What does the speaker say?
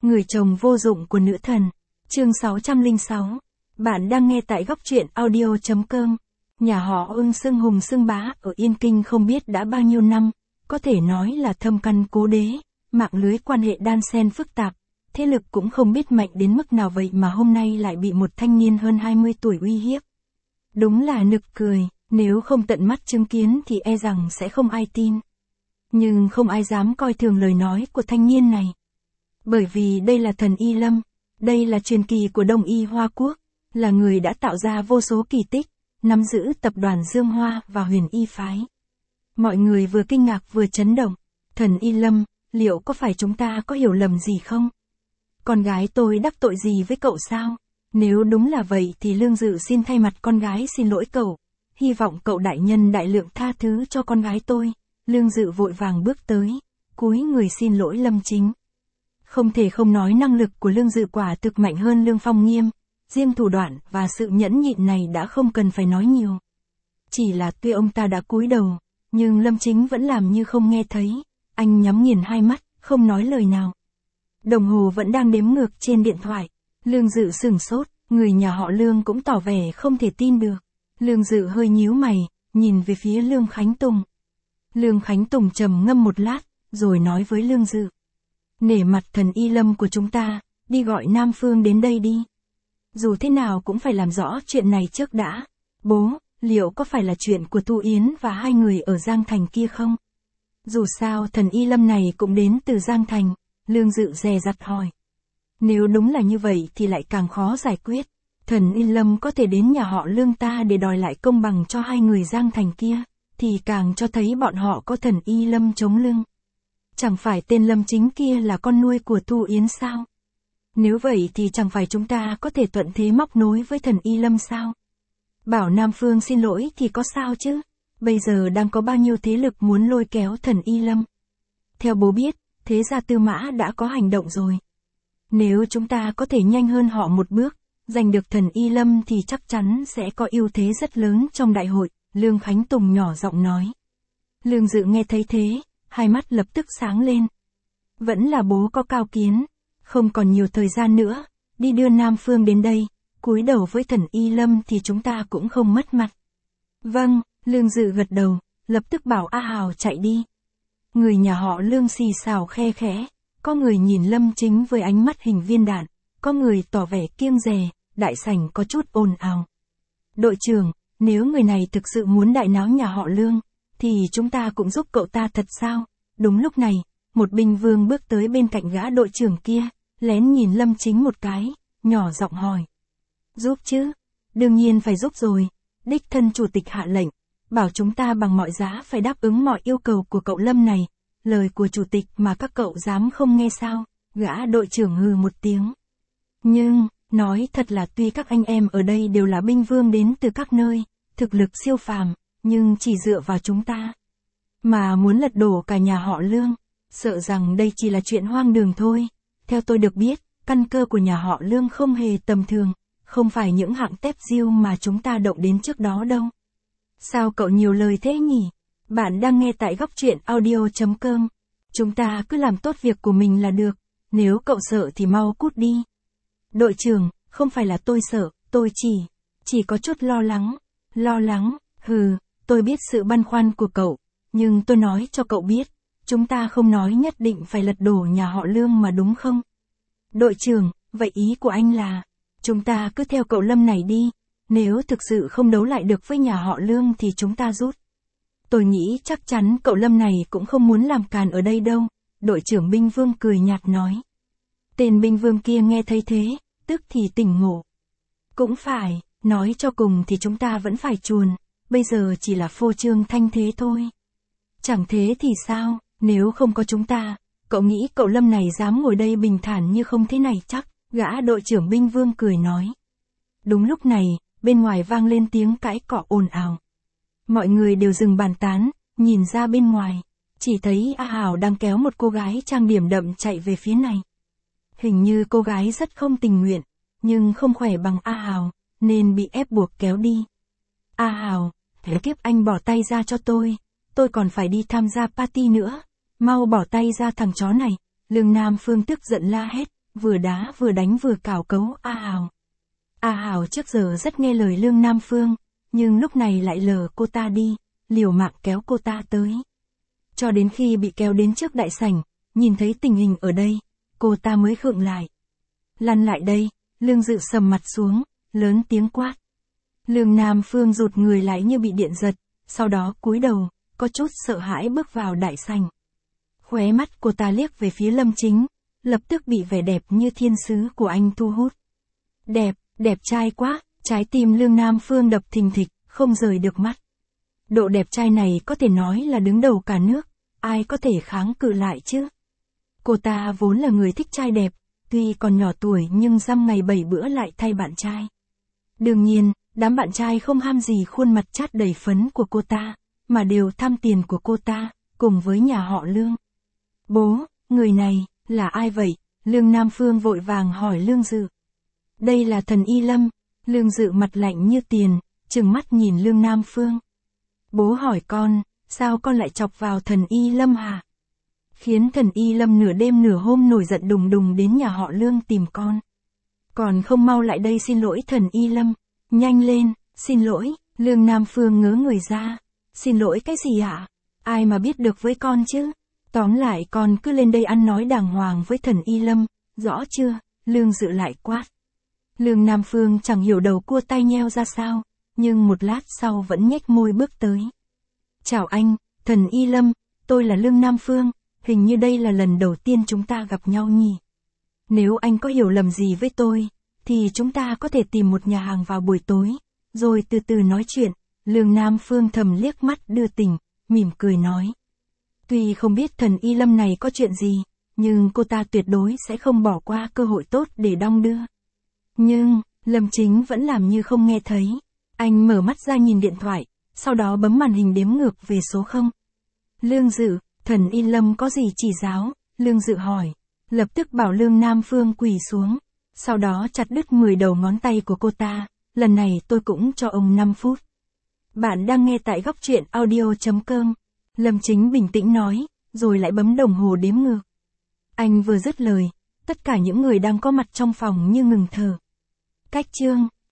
Người chồng vô dụng của nữ thần. Chương 606. Bạn đang nghe tại góc truyện audio.com. Nhà họ Ưng xưng hùng xưng bá ở Yên Kinh không biết đã bao nhiêu năm, có thể nói là thâm căn cố đế, mạng lưới quan hệ đan xen phức tạp, thế lực cũng không biết mạnh đến mức nào vậy mà hôm nay lại bị một thanh niên hơn 20 tuổi uy hiếp. Đúng là nực cười, nếu không tận mắt chứng kiến thì e rằng sẽ không ai tin. Nhưng không ai dám coi thường lời nói của thanh niên này. Bởi vì đây là thần Y Lâm, đây là truyền kỳ của Đông Y Hoa Quốc, là người đã tạo ra vô số kỳ tích, nắm giữ tập đoàn Dương Hoa và Huyền Y Phái. Mọi người vừa kinh ngạc vừa chấn động. Thần Y Lâm, liệu có phải chúng ta có hiểu lầm gì không? Con gái tôi đắc tội gì với cậu sao? Nếu đúng là vậy thì Lương Dự xin thay mặt con gái xin lỗi cậu. Hy vọng cậu đại nhân đại lượng tha thứ cho con gái tôi. Lương Dự vội vàng bước tới, cúi người xin lỗi Lâm Chính. Không thể không nói năng lực của Lương Dự quả thực mạnh hơn Lương Phong Nghiêm, riêng thủ đoạn và sự nhẫn nhịn này đã không cần phải nói nhiều. Chỉ là tuy ông ta đã cúi đầu, nhưng Lâm Chính vẫn làm như không nghe thấy, anh nhắm nghiền hai mắt, không nói lời nào. Đồng hồ vẫn đang đếm ngược trên điện thoại, Lương Dự sửng sốt, người nhà họ Lương cũng tỏ vẻ không thể tin được. Lương Dự hơi nhíu mày, nhìn về phía Lương Khánh Tùng. Lương Khánh Tùng trầm ngâm một lát, rồi nói với Lương Dự. Nể mặt thần Y Lâm của chúng ta, đi gọi Nam Phương đến đây đi. Dù thế nào cũng phải làm rõ chuyện này trước đã. Bố, liệu có phải là chuyện của Thu Yến và hai người ở Giang Thành kia không? Dù sao thần Y Lâm này cũng đến từ Giang Thành, Lương Dự dè dặt hỏi. Nếu đúng là như vậy thì lại càng khó giải quyết. Thần Y Lâm có thể đến nhà họ Lương ta để đòi lại công bằng cho hai người Giang Thành kia, thì càng cho thấy bọn họ có thần Y Lâm chống lưng. Chẳng phải tên Lâm Chính kia là con nuôi của Thu Yến sao? Nếu vậy thì chẳng phải chúng ta có thể thuận thế móc nối với thần Y Lâm sao? Bảo Nam Phương xin lỗi thì có sao chứ? Bây giờ đang có bao nhiêu thế lực muốn lôi kéo thần Y Lâm? Theo bố biết, thế gia Tư Mã đã có hành động rồi. Nếu chúng ta có thể nhanh hơn họ một bước, giành được thần Y Lâm thì chắc chắn sẽ có ưu thế rất lớn trong đại hội, Lương Khánh Tùng nhỏ giọng nói. Lương Dự nghe thấy thế, hai mắt lập tức sáng lên. Vẫn là bố có cao kiến, không còn nhiều thời gian nữa, đi đưa Nam Phương đến đây, cúi đầu với thần Y Lâm thì chúng ta cũng không mất mặt. Vâng, Lương Dự gật đầu, lập tức bảo A Hào chạy đi. Người nhà họ Lương xì xào khe khẽ, có người nhìn Lâm Chính với ánh mắt hình viên đạn, có người tỏ vẻ kiêng dè, đại sảnh có chút ồn ào. Đội trưởng, nếu người này thực sự muốn đại náo nhà họ Lương, thì chúng ta cũng giúp cậu ta thật sao? Đúng lúc này, một binh vương bước tới bên cạnh gã đội trưởng kia, lén nhìn Lâm Chính một cái, nhỏ giọng hỏi. Giúp chứ? Đương nhiên phải giúp rồi. Đích thân chủ tịch hạ lệnh, bảo chúng ta bằng mọi giá phải đáp ứng mọi yêu cầu của cậu Lâm này. Lời của chủ tịch mà các cậu dám không nghe sao? Gã đội trưởng hừ một tiếng. Nhưng, nói thật là tuy các anh em ở đây đều là binh vương đến từ các nơi, thực lực siêu phàm, nhưng chỉ dựa vào chúng ta mà muốn lật đổ cả nhà họ Lương, sợ rằng đây chỉ là chuyện hoang đường thôi. Theo tôi được biết, căn cơ của nhà họ Lương không hề tầm thường, không phải những hạng tép diêu mà chúng ta động đến trước đó đâu. Sao cậu nhiều lời thế nhỉ? Bạn đang nghe tại góc truyện audio.com. Chúng ta cứ làm tốt việc của mình là được, nếu cậu sợ thì mau cút đi. Đội trưởng, không phải là tôi sợ, tôi chỉ có chút lo lắng. Lo lắng, tôi biết sự băn khoăn của cậu, nhưng tôi nói cho cậu biết, chúng ta không nói nhất định phải lật đổ nhà họ Lương mà đúng không? Đội trưởng, vậy ý của anh là, chúng ta cứ theo cậu Lâm này đi, nếu thực sự không đấu lại được với nhà họ Lương thì chúng ta rút. Tôi nghĩ chắc chắn cậu Lâm này cũng không muốn làm càn ở đây đâu, đội trưởng binh vương cười nhạt nói. Tên binh vương kia nghe thấy thế, tức thì tỉnh ngộ. Cũng phải, nói cho cùng thì chúng ta vẫn phải chuồn, bây giờ chỉ là phô trương thanh thế thôi. Chẳng thế thì sao, nếu không có chúng ta, cậu nghĩ cậu Lâm này dám ngồi đây bình thản như không thế này chắc, gã đội trưởng binh vương cười nói. Đúng lúc này, bên ngoài vang lên tiếng cãi cọ ồn ào. Mọi người đều dừng bàn tán, nhìn ra bên ngoài, chỉ thấy A Hào đang kéo một cô gái trang điểm đậm chạy về phía này. Hình như cô gái rất không tình nguyện, nhưng không khỏe bằng A Hào, nên bị ép buộc kéo đi. A Hào, thế kiếp anh bỏ tay ra cho tôi còn phải đi tham gia party nữa, mau bỏ tay ra thằng chó này. Lương Nam Phương tức giận la hét, vừa đá vừa đánh vừa cào cấu A Hào. A Hào trước giờ rất nghe lời Lương Nam Phương, nhưng lúc này lại lờ cô ta đi, liều mạng kéo cô ta tới. Cho đến khi bị kéo đến trước đại sảnh, nhìn thấy tình hình ở đây, cô ta mới khựng lại. Lăn lại đây, Lương Dự sầm mặt xuống, lớn tiếng quát. Lương Nam Phương rụt người lại như bị điện giật, sau đó cúi đầu, có chút sợ hãi bước vào đại sảnh. Khóe mắt cô ta liếc về phía Lâm Chính, lập tức bị vẻ đẹp như thiên sứ của anh thu hút. Đẹp trai quá, trái tim Lương Nam Phương đập thình thịch, không rời được mắt. Độ đẹp trai này có thể nói là đứng đầu cả nước, ai có thể kháng cự lại chứ? Cô ta vốn là người thích trai đẹp, tuy còn nhỏ tuổi nhưng dăm ngày 7 bữa lại thay bạn trai. Đương nhiên, đám bạn trai không ham gì khuôn mặt chát đầy phấn của cô ta, mà đều tham tiền của cô ta, cùng với nhà họ Lương. Bố, người này, là ai vậy? Lương Nam Phương vội vàng hỏi Lương Dự. Đây là thần Y Lâm. Lương Dự mặt lạnh như tiền, trừng mắt nhìn Lương Nam Phương. Bố hỏi con, sao con lại chọc vào thần Y Lâm hả? Khiến thần Y Lâm nửa đêm nửa hôm nổi giận đùng đùng đến nhà họ Lương tìm con. Còn không mau lại đây xin lỗi thần Y Lâm. Nhanh lên, xin lỗi. Lương Nam Phương ngớ người ra. Xin lỗi cái gì hả? Ai mà biết được với con chứ? Tóm lại con cứ lên đây ăn nói đàng hoàng với thần Y Lâm, rõ chưa? Lương Dự lại quát. Lương Nam Phương chẳng hiểu đầu cua tay nheo ra sao, nhưng một lát sau vẫn nhếch môi bước tới. Chào anh, thần Y Lâm, tôi là Lương Nam Phương, hình như đây là lần đầu tiên chúng ta gặp nhau nhỉ. Nếu anh có hiểu lầm gì với tôi, thì chúng ta có thể tìm một nhà hàng vào buổi tối, rồi từ từ nói chuyện. Lương Nam Phương thầm liếc mắt đưa tình, mỉm cười nói. Tuy không biết thần Y Lâm này có chuyện gì, nhưng cô ta tuyệt đối sẽ không bỏ qua cơ hội tốt để đong đưa. Nhưng, Lâm Chính vẫn làm như không nghe thấy. Anh mở mắt ra nhìn điện thoại, sau đó bấm màn hình đếm ngược về số 0. Lương Dự, thần Y Lâm có gì chỉ giáo? Lương Dự hỏi. Lập tức bảo Lương Nam Phương quỳ xuống. Sau đó chặt đứt 10 đầu ngón tay của cô ta. Lần này tôi cũng cho ông 5 phút. Bạn đang nghe tại góc truyện audio.com. Lâm Chính bình tĩnh nói, rồi lại bấm đồng hồ đếm ngược. Anh vừa dứt lời, tất cả những người đang có mặt trong phòng như ngừng thở. Cách chương